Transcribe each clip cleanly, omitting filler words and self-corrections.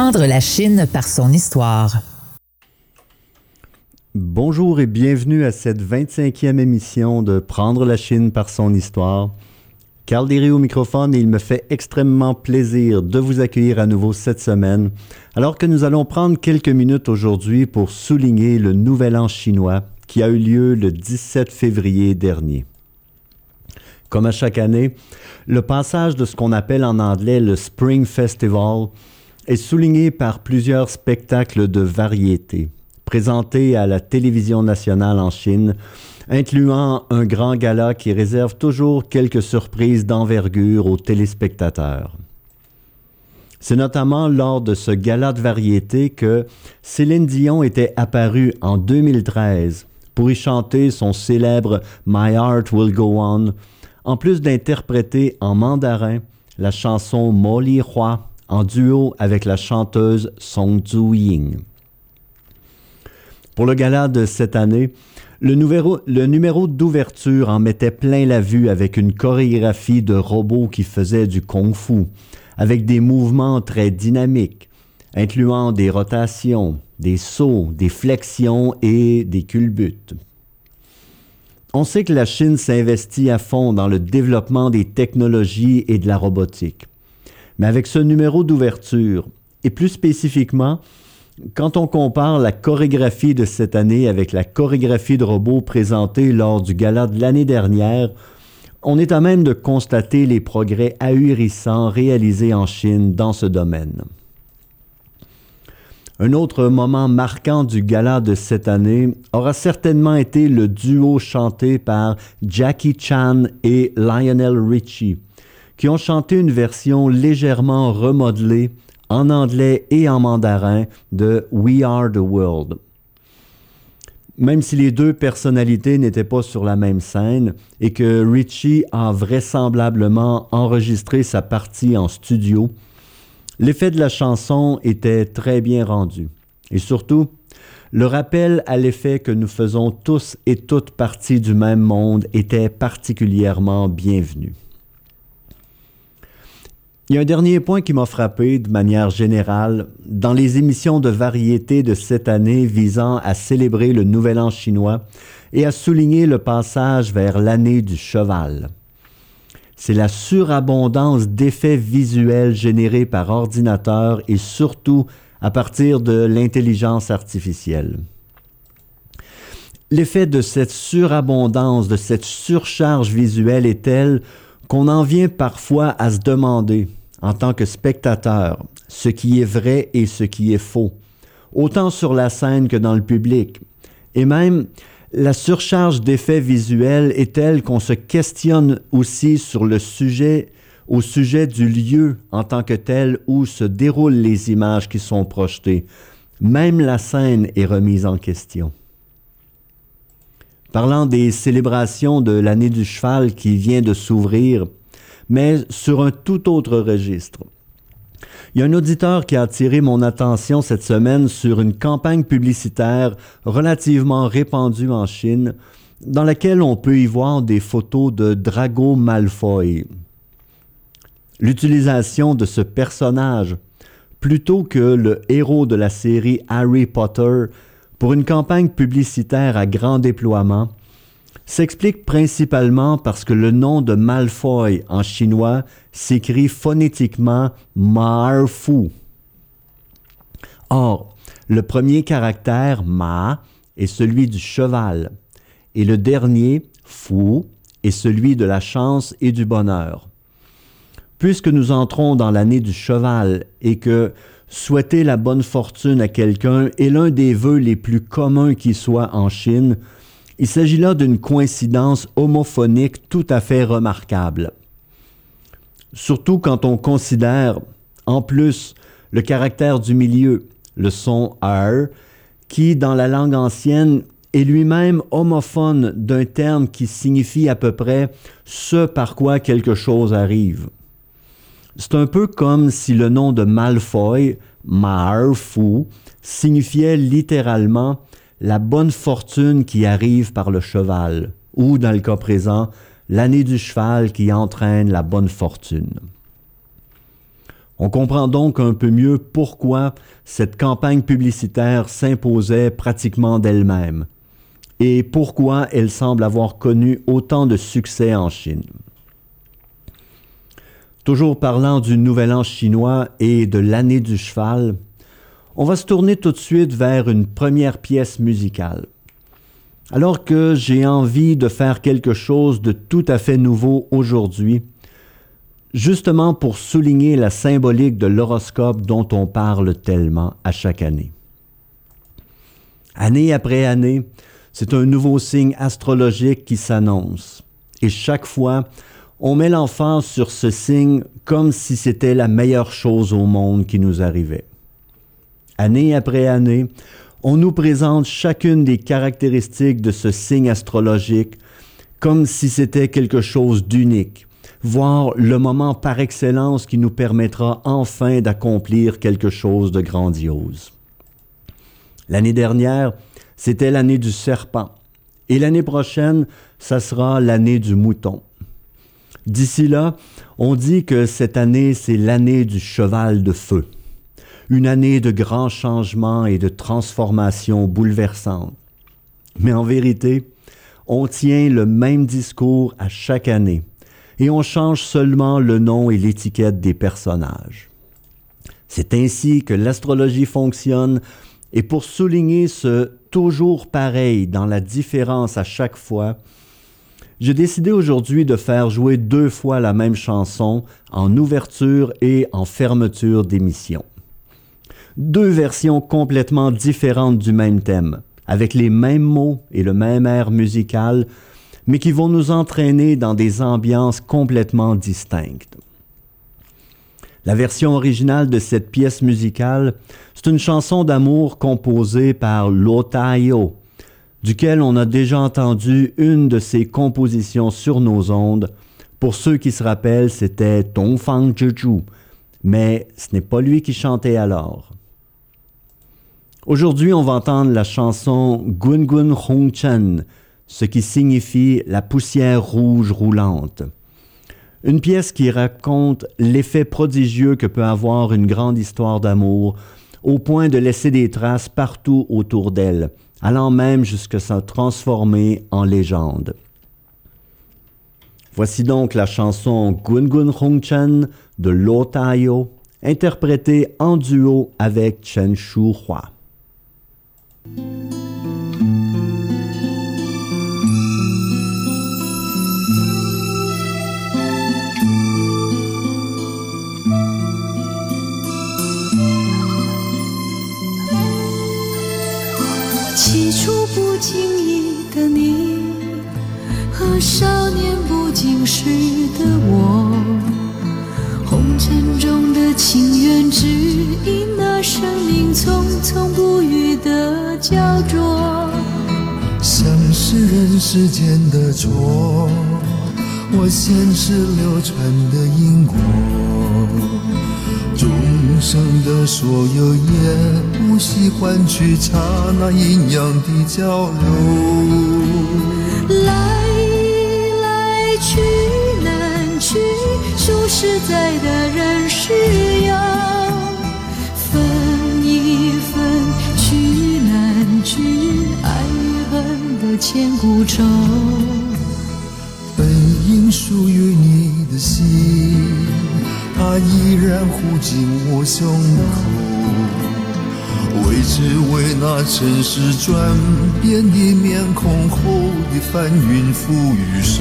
Prendre la Chine par son histoire. Bonjour et bienvenue à cette 25e émission de Prendre la Chine par son histoire. Carl Derry au microphone et il me fait extrêmement plaisir de vous accueillir à nouveau cette semaine, alors que nous allons prendre quelques minutes aujourd'hui pour souligner le Nouvel An chinois qui a eu lieu le 17 février dernier. Comme à chaque année, le passage de ce qu'on appelle en anglais le Spring Festival est souligné par plusieurs spectacles de variété, présentés à la télévision nationale en Chine, incluant un grand gala qui réserve toujours quelques surprises d'envergure aux téléspectateurs. C'est notamment lors de ce gala de variété que Céline Dion était apparue en 2013 pour y chanter son célèbre « My Heart Will Go On », en plus d'interpréter en mandarin la chanson « Mo Li Hua » en duo avec la chanteuse Song Zhu-ying. Pour le gala de cette année, le numéro d'ouverture en mettait plein la vue avec une chorégraphie de robots qui faisaient du kung-fu, avec des mouvements très dynamiques, incluant des rotations, des sauts, des flexions et des culbutes. On sait que la Chine s'investit à fond dans le développement des technologies et de la robotique. Mais avec ce numéro d'ouverture, et plus spécifiquement, quand on compare la chorégraphie de cette année avec la chorégraphie de robots présentée lors du gala de l'année dernière, on est à même de constater les progrès ahurissants réalisés en Chine dans ce domaine. Un autre moment marquant du gala de cette année aura certainement été le duo chanté par Jackie Chan et Lionel Richie, qui ont chanté une version légèrement remodelée en anglais et en mandarin de We Are the World. Même si les deux personnalités n'étaient pas sur la même scène et que Richie a vraisemblablement enregistré sa partie en studio, l'effet de la chanson était très bien rendu. Et surtout, le rappel à l'effet que nous faisons tous et toutes partie du même monde était particulièrement bienvenu. Il y a un dernier point qui m'a frappé de manière générale dans les émissions de variété de cette année visant à célébrer le Nouvel An chinois et à souligner le passage vers l'année du cheval. C'est la surabondance d'effets visuels générés par ordinateur et surtout à partir de l'intelligence artificielle. L'effet de cette surabondance, de cette surcharge visuelle est tel qu'on en vient parfois à se demander, en tant que spectateur, ce qui est vrai et ce qui est faux, autant sur la scène que dans le public. Et même, la surcharge d'effets visuels est telle qu'on se questionne aussi sur au sujet du lieu en tant que tel où se déroulent les images qui sont projetées. Même la scène est remise en question. Parlant des célébrations de l'année du cheval qui vient de s'ouvrir, mais sur un tout autre registre. Il y a un auditeur qui a attiré mon attention cette semaine sur une campagne publicitaire relativement répandue en Chine, dans laquelle on peut y voir des photos de Drago Malfoy. L'utilisation de ce personnage, plutôt que le héros de la série Harry Potter, pour une campagne publicitaire à grand déploiement, s'explique principalement parce que le nom de Malfoy en chinois s'écrit phonétiquement Ma-fu. Or, le premier caractère Ma est celui du cheval et le dernier Fu est celui de la chance et du bonheur. Puisque nous entrons dans l'année du cheval et que souhaiter la bonne fortune à quelqu'un est l'un des vœux les plus communs qui soit en Chine, il s'agit là d'une coïncidence homophonique tout à fait remarquable. Surtout quand on considère, en plus, le caractère du milieu, le son « er », qui, dans la langue ancienne, est lui-même homophone d'un terme qui signifie à peu près « ce par quoi quelque chose arrive ». C'est un peu comme si le nom de Malfoy, Ma-fu, signifiait littéralement la bonne fortune qui arrive par le cheval, ou dans le cas présent, l'année du cheval qui entraîne la bonne fortune. On comprend donc un peu mieux pourquoi cette campagne publicitaire s'imposait pratiquement d'elle-même et pourquoi elle semble avoir connu autant de succès en Chine. Toujours parlant du Nouvel An chinois et de l'année du cheval, on va se tourner tout de suite vers une première pièce musicale. Alors que j'ai envie de faire quelque chose de tout à fait nouveau aujourd'hui, justement pour souligner la symbolique de l'horoscope dont on parle tellement à chaque année. Année après année, c'est un nouveau signe astrologique qui s'annonce. Et chaque fois, on met l'emphase sur ce signe comme si c'était la meilleure chose au monde qui nous arrivait. Année après année, on nous présente chacune des caractéristiques de ce signe astrologique comme si c'était quelque chose d'unique, voire le moment par excellence qui nous permettra enfin d'accomplir quelque chose de grandiose. L'année dernière, c'était l'année du serpent, et l'année prochaine, ça sera l'année du mouton. D'ici là, on dit que cette année, c'est l'année du cheval de feu. Une année de grands changements et de transformations bouleversantes. Mais en vérité, on tient le même discours à chaque année et on change seulement le nom et l'étiquette des personnages. C'est ainsi que l'astrologie fonctionne et pour souligner ce toujours pareil dans la différence à chaque fois, j'ai décidé aujourd'hui de faire jouer 2 fois la même chanson en ouverture et en fermeture d'émission. 2 versions complètement différentes du même thème, avec les mêmes mots et le même air musical, mais qui vont nous entraîner dans des ambiances complètement distinctes. La version originale de cette pièce musicale, c'est une chanson d'amour composée par Lo Tai-o, duquel on a déjà entendu une de ses compositions sur nos ondes. Pour ceux qui se rappellent, c'était Dongfang Zhizhu, mais ce n'est pas lui qui chantait alors. Aujourd'hui, on va entendre la chanson Gungun Hongchen, ce qui signifie la poussière rouge roulante. Une pièce qui raconte l'effet prodigieux que peut avoir une grande histoire d'amour, au point de laisser des traces partout autour d'elle, allant même jusqu'à se transformer en légende. Voici donc la chanson Gungun Hongchen de Lo Tai-o, interprétée en duo avec Chen Shuhua. 起初不经意的你，和少年不经事的我，红尘中的情缘只因那生命匆匆不语的焦灼， 像是人世间的错，我前世流传的因果，众生的所有也不惜换取刹那阴阳的交流。 来来去难去，数实在的人是要分一分，聚难聚，爱与恨的千古愁。 本应属于你的心，它依然护紧我胸口，为只为那尘世转变的面孔后的翻云覆雨手。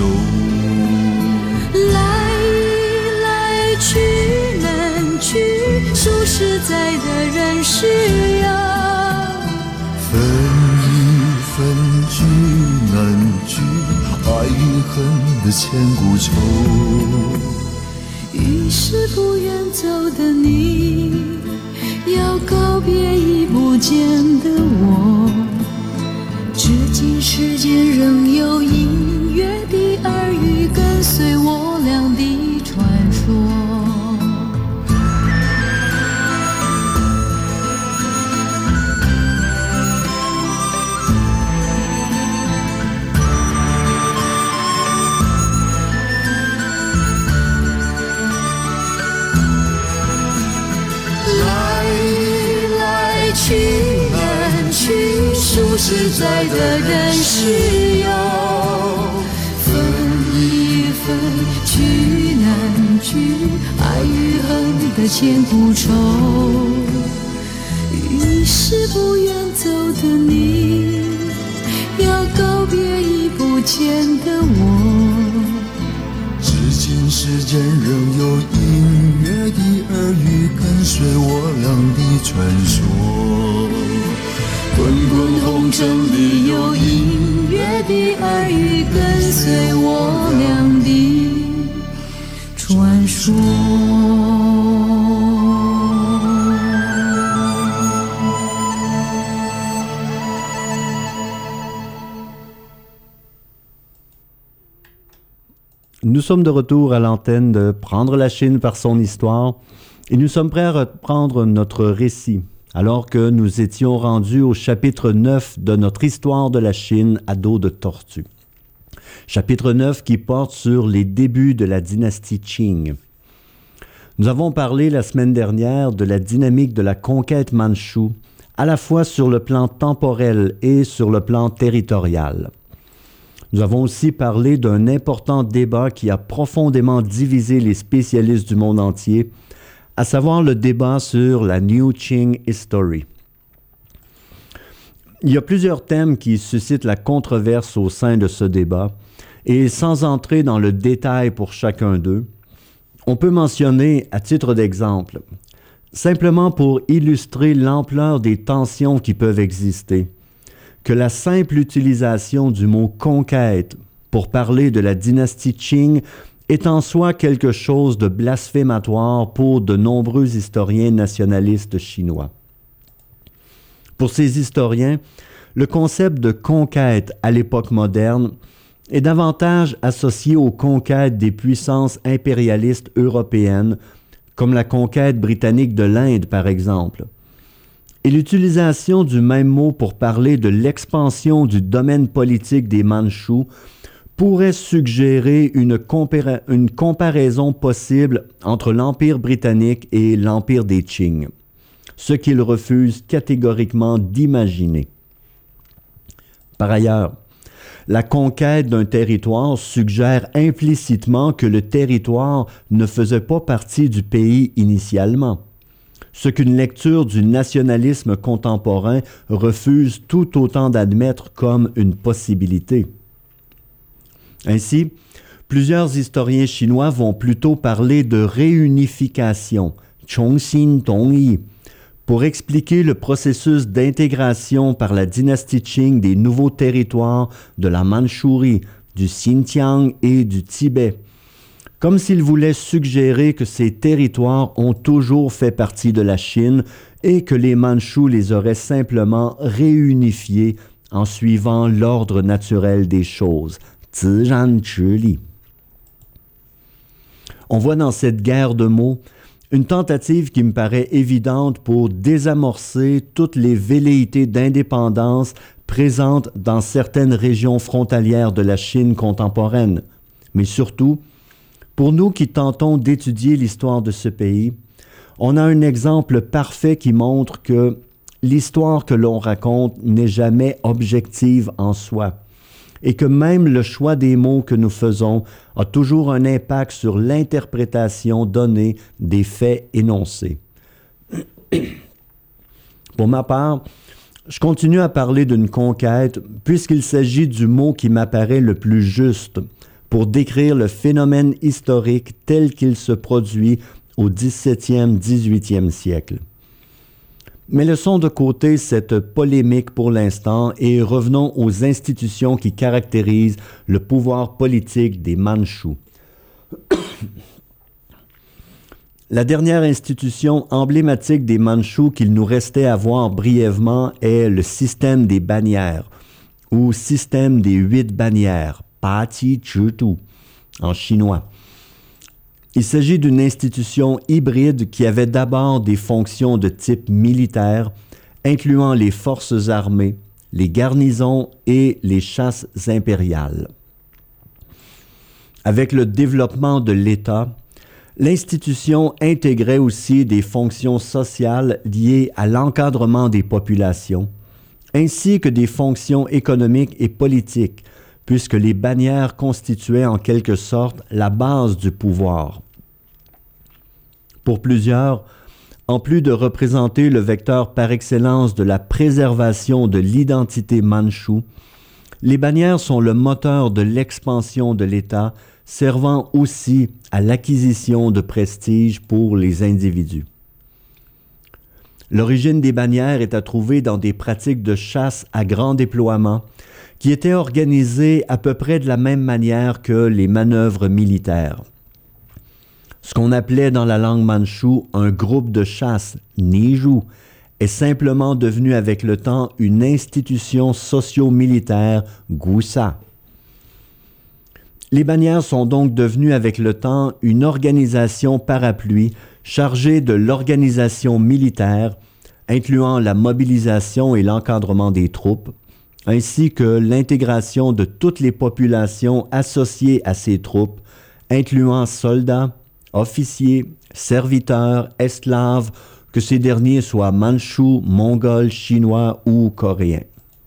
来来去难去，数实在的人是要分一分，聚难聚，爱与恨的千古愁。 于是不愿走的你，要告别已不见的我，至今世间仍有隐约的耳语跟随我俩的传说。 数实在的人是有，分一分，聚难聚，爱与恨的千古愁。已是不愿走的你，要告别已不见的我。 至今世间仍有隐约的耳语跟随我俩的传说， 滚滚红尘里有隐约的耳语跟随我俩的传说。 Nous sommes de retour à l'antenne de Prendre la Chine par son histoire et nous sommes prêts à reprendre notre récit alors que nous étions rendus au chapitre 9 de notre histoire de la Chine à dos de tortue. Chapitre 9 qui porte sur les débuts de la dynastie Qing. Nous avons parlé la semaine dernière de la dynamique de la conquête mandchoue, à la fois sur le plan temporel et sur le plan territorial. Nous avons aussi parlé d'un important débat qui a profondément divisé les spécialistes du monde entier, à savoir le débat sur la New Qing History. Il y a plusieurs thèmes qui suscitent la controverse au sein de ce débat, et sans entrer dans le détail pour chacun d'eux, on peut mentionner, à titre d'exemple, simplement pour illustrer l'ampleur des tensions qui peuvent exister, que la simple utilisation du mot « conquête » pour parler de la dynastie Qing est en soi quelque chose de blasphématoire pour de nombreux historiens nationalistes chinois. Pour ces historiens, le concept de conquête à l'époque moderne est davantage associé aux conquêtes des puissances impérialistes européennes, comme la conquête britannique de l'Inde par exemple. Et l'utilisation du même mot pour parler de l'expansion du domaine politique des Mandchous pourrait suggérer une comparaison possible entre l'Empire britannique et l'Empire des Qing, ce qu'ils refusent catégoriquement d'imaginer. Par ailleurs, la conquête d'un territoire suggère implicitement que le territoire ne faisait pas partie du pays initialement, ce qu'une lecture du nationalisme contemporain refuse tout autant d'admettre comme une possibilité. Ainsi, plusieurs historiens chinois vont plutôt parler de réunification, Chongxin Tongyi, pour expliquer le processus d'intégration par la dynastie Qing des nouveaux territoires de la Mandchourie, du Xinjiang et du Tibet, comme s'ils voulaient suggérer que ces territoires ont toujours fait partie de la Chine et que les Mandchous les auraient simplement réunifiés en suivant l'ordre naturel des choses, Zizhan Zhili. On voit dans cette guerre de mots une tentative qui me paraît évidente pour désamorcer toutes les velléités d'indépendance présentes dans certaines régions frontalières de la Chine contemporaine, mais surtout, pour nous qui tentons d'étudier l'histoire de ce pays, on a un exemple parfait qui montre que l'histoire que l'on raconte n'est jamais objective en soi et que même le choix des mots que nous faisons a toujours un impact sur l'interprétation donnée des faits énoncés. Pour ma part, je continue à parler d'une conquête puisqu'il s'agit du mot qui m'apparaît le plus juste pour décrire le phénomène historique tel qu'il se produit au 17e, 18e siècle. Mais laissons de côté cette polémique pour l'instant et revenons aux institutions qui caractérisent le pouvoir politique des Mandchous. La dernière institution emblématique des Mandchous qu'il nous restait à voir brièvement est le système des bannières, ou système des 8 bannières, Paqi Zhidu, en chinois. Il s'agit d'une institution hybride qui avait d'abord des fonctions de type militaire, incluant les forces armées, les garnisons et les chasses impériales. Avec le développement de l'État, l'institution intégrait aussi des fonctions sociales liées à l'encadrement des populations, ainsi que des fonctions économiques et politiques, puisque les bannières constituaient en quelque sorte la base du pouvoir. Pour plusieurs, en plus de représenter le vecteur par excellence de la préservation de l'identité mandchoue, les bannières sont le moteur de l'expansion de l'État, servant aussi à l'acquisition de prestige pour les individus. L'origine des bannières est à trouver dans des pratiques de chasse à grand déploiement qui étaient organisées à peu près de la même manière que les manœuvres militaires. Ce qu'on appelait dans la langue mandchoue un groupe de chasse, Niju, est simplement devenu avec le temps une institution socio-militaire, Gusa. Les bannières sont donc devenues avec le temps une organisation parapluie chargée de l'organisation militaire, incluant la mobilisation et l'encadrement des troupes, ainsi que l'intégration de toutes les populations associées à ces troupes, incluant soldats, officiers, serviteurs, esclaves, que ces derniers soient mandchous, mongols, chinois ou coréens.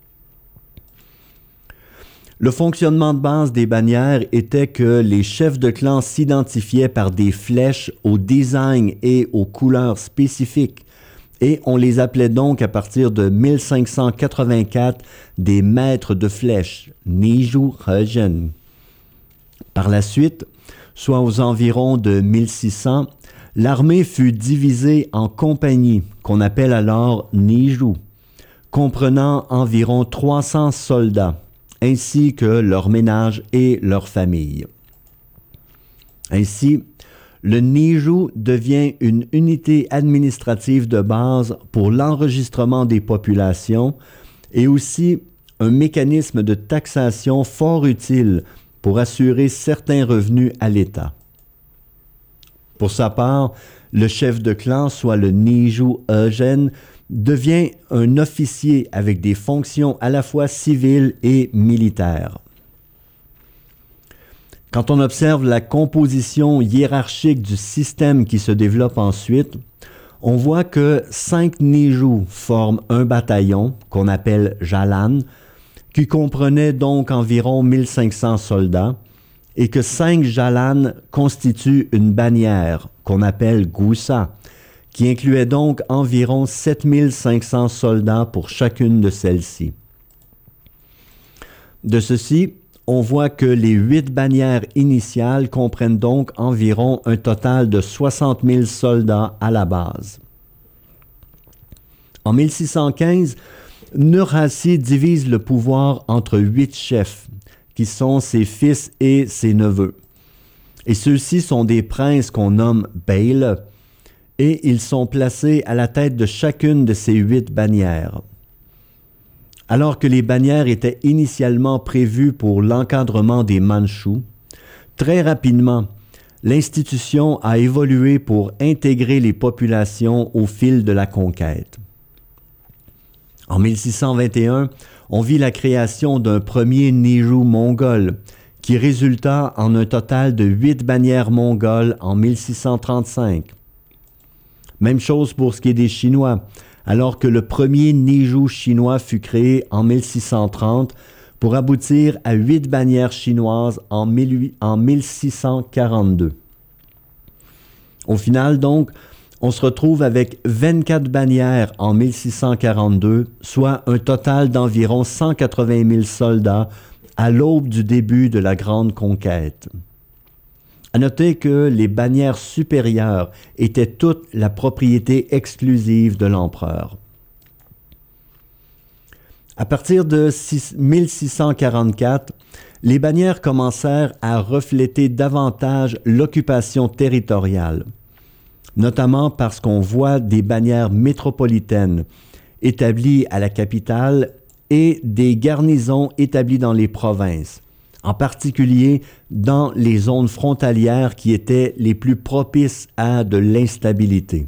Le fonctionnement de base des bannières était que les chefs de clan s'identifiaient par des flèches au design et aux couleurs spécifiques, et on les appelait donc à partir de 1584 des maîtres de flèches, Niju Regen. Par la suite, soit aux environs de 1600, l'armée fut divisée en compagnies, qu'on appelle alors Niju, comprenant environ 300 soldats, ainsi que leurs ménages et leurs familles. Ainsi, le Niju devient une unité administrative de base pour l'enregistrement des populations et aussi un mécanisme de taxation fort utile pour assurer certains revenus à l'État. Pour sa part, le chef de clan, soit le Niju Eugen, devient un officier avec des fonctions à la fois civiles et militaires. Quand on observe la composition hiérarchique du système qui se développe ensuite, on voit que 5 Niju forment un bataillon, qu'on appelle Jalan, qui comprenait donc environ 1500 soldats, et que 5 Jalan constituent une bannière, qu'on appelle Gusa, qui incluait donc environ 7500 soldats pour chacune de celles-ci. De ceci, on voit que les 8 bannières initiales comprennent donc environ un total de 60 000 soldats à la base. En 1615, Nurhaci divise le pouvoir entre 8 chefs, qui sont ses fils et ses neveux. Et ceux-ci sont des princes qu'on nomme Beyle, et ils sont placés à la tête de chacune de ces 8 bannières. Alors que les bannières étaient initialement prévues pour l'encadrement des Mandchous, très rapidement, l'institution a évolué pour intégrer les populations au fil de la conquête. En 1621, on vit la création d'un premier Niju mongol, qui résulta en un total de 8 bannières mongoles en 1635. Même chose pour ce qui est des Chinois, alors que le premier Niju chinois fut créé en 1630 pour aboutir à 8 bannières chinoises en 1642. Au final, donc, on se retrouve avec 24 bannières en 1642, soit un total d'environ 180 000 soldats à l'aube du début de la Grande Conquête. À noter que les bannières supérieures étaient toutes la propriété exclusive de l'empereur. À partir de 1644, les bannières commencèrent à refléter davantage l'occupation territoriale, notamment parce qu'on voit des bannières métropolitaines établies à la capitale et des garnisons établies dans les provinces, en particulier dans les zones frontalières qui étaient les plus propices à de l'instabilité.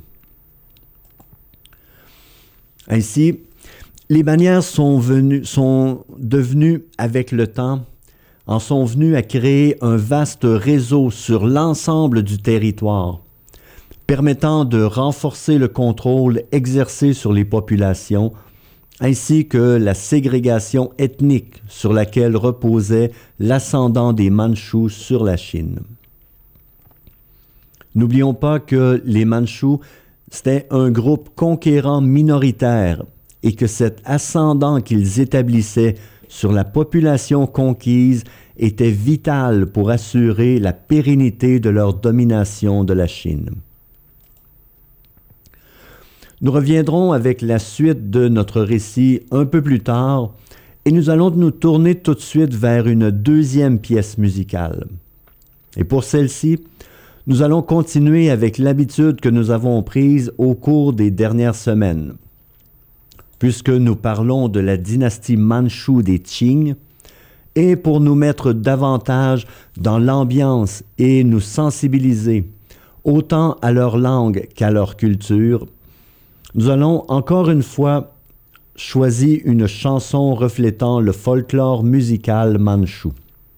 Ainsi, les bannières sont devenues avec le temps, en sont venues à créer un vaste réseau sur l'ensemble du territoire, permettant de renforcer le contrôle exercé sur les populations, ainsi que la ségrégation ethnique sur laquelle reposait l'ascendant des Mandchous sur la Chine. N'oublions pas que les Mandchous, c'était un groupe conquérant minoritaire et que cet ascendant qu'ils établissaient sur la population conquise était vital pour assurer la pérennité de leur domination de la Chine. Nous reviendrons avec la suite de notre récit un peu plus tard et nous allons nous tourner tout de suite vers une deuxième pièce musicale. Et pour celle-ci, nous allons continuer avec l'habitude que nous avons prise au cours des dernières semaines. Puisque nous parlons de la dynastie mandchoue des Qing, et pour nous mettre davantage dans l'ambiance et nous sensibiliser autant à leur langue qu'à leur culture, nous allons encore une fois choisir une chanson reflétant le folklore musical mandchou.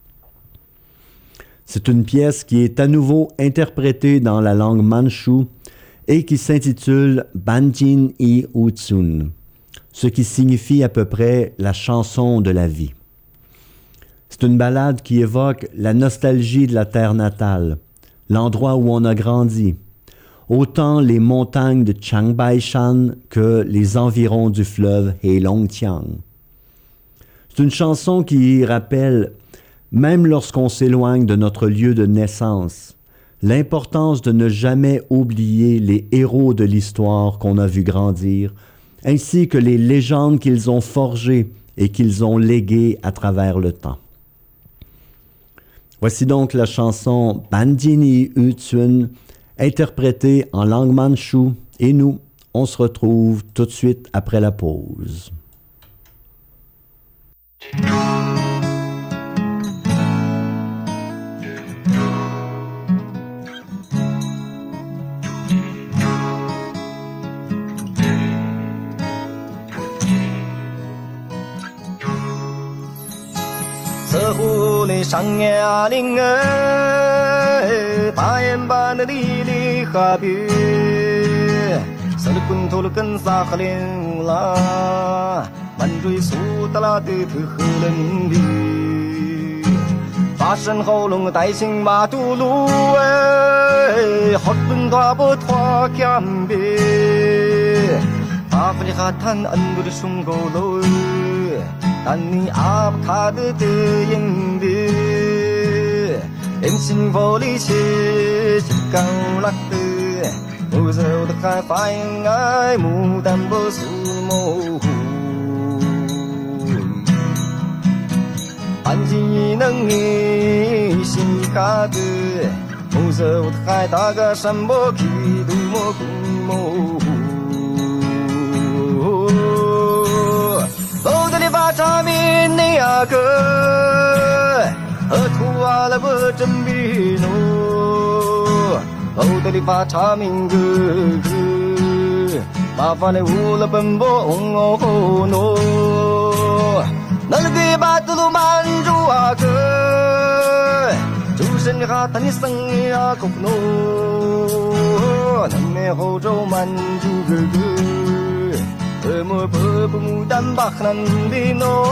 C'est une pièce qui est à nouveau interprétée dans la langue mandchoue et qui s'intitule Banjin I Utsun, ce qui signifie à peu près la chanson de la vie. C'est une ballade qui évoque la nostalgie de la terre natale, l'endroit où on a grandi, autant les montagnes de Changbaishan que les environs du fleuve Heilongjiang. C'est une chanson qui rappelle, même lorsqu'on s'éloigne de notre lieu de naissance, l'importance de ne jamais oublier les héros de l'histoire qu'on a vu grandir, ainsi que les légendes qu'ils ont forgées et qu'ils ont léguées à travers le temps. Voici donc la chanson Banjin I Utsun, interprétée en langue mandchoue, et nous, on se retrouve tout de suite après la pause. 上崖岭儿，大雁把那里里哈比，色里滚头了跟撒哈连啦，满追苏达拉的特和人比，发身喉咙带心马杜鲁哎，好顿拖不拖干比，阿弗里哈坦安布的松狗喽。Tani abkade de yende Em xin vô lý chế Chỉ cao lắc tư Mù dâu được khai phai ngái Mù đam bơ su mô hù Anh chỉ nâng nghi xin khá tư Mù dâu được khai ta gà sẵn bố kỳ đu mô cùng mô hù Ba cha min ni a cơ thu a la bơ chân bi no ô de ba cha min cơ ba fa le u la ben bo ong o no na le ge ba tu man ju a cơ chu sen ha ta ni sang a ko no na me ho jo man ju ge Mơ bơ bơ mù đan bạc năn đi nô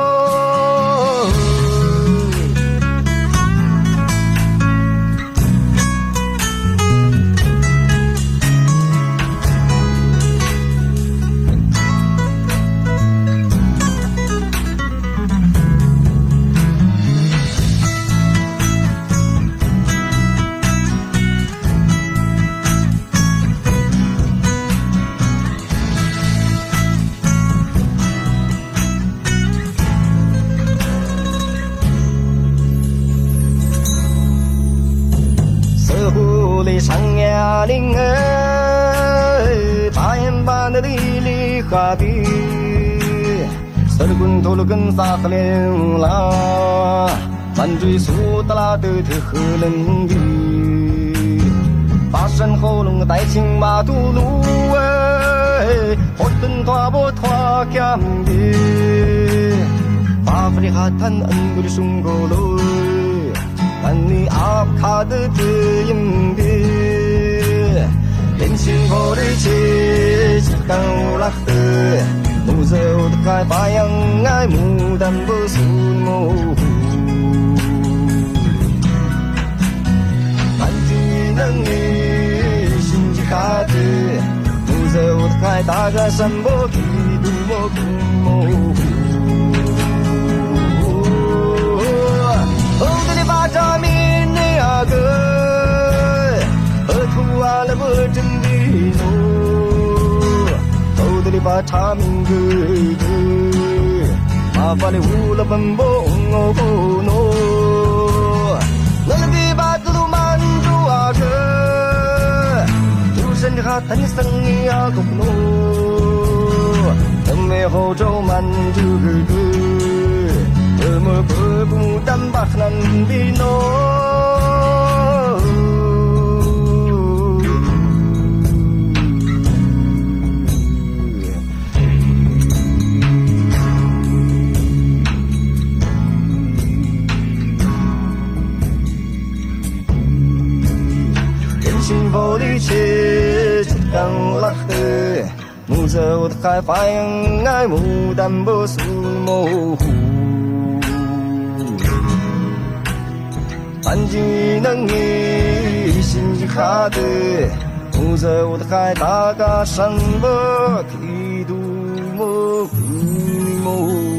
上崖岭儿，大雁把那里里哈比，色里滚头了跟撒哈连啦，满追苏达拉的特和人比，发身喉咙带情马杜鲁哎，好顿拖不拖干比，巴弗里哈坦安布的松狗喽。Ani abkade de yende Em xin vô lý chế Chỉ cao lạc tư Mù 木头的开发养爱牡丹不苏模糊，满地能你心机卡子，木头的开大个山坡地图模糊模糊。扎米内亚哥，河图阿拉伯真的诺，头的里巴查明哥哥，马法里乌拉奔波哦不诺，那个地巴子都满足阿哥，主神的哈坦尼桑尼亚狗诺，等美后周满足哥哥。Mo berbu tambah nan bino人心佛的切刚拉黑木头的开发养爱牡丹不苏模糊安静能你心机卡的，木头的海大嘎山坡，地图模糊模糊。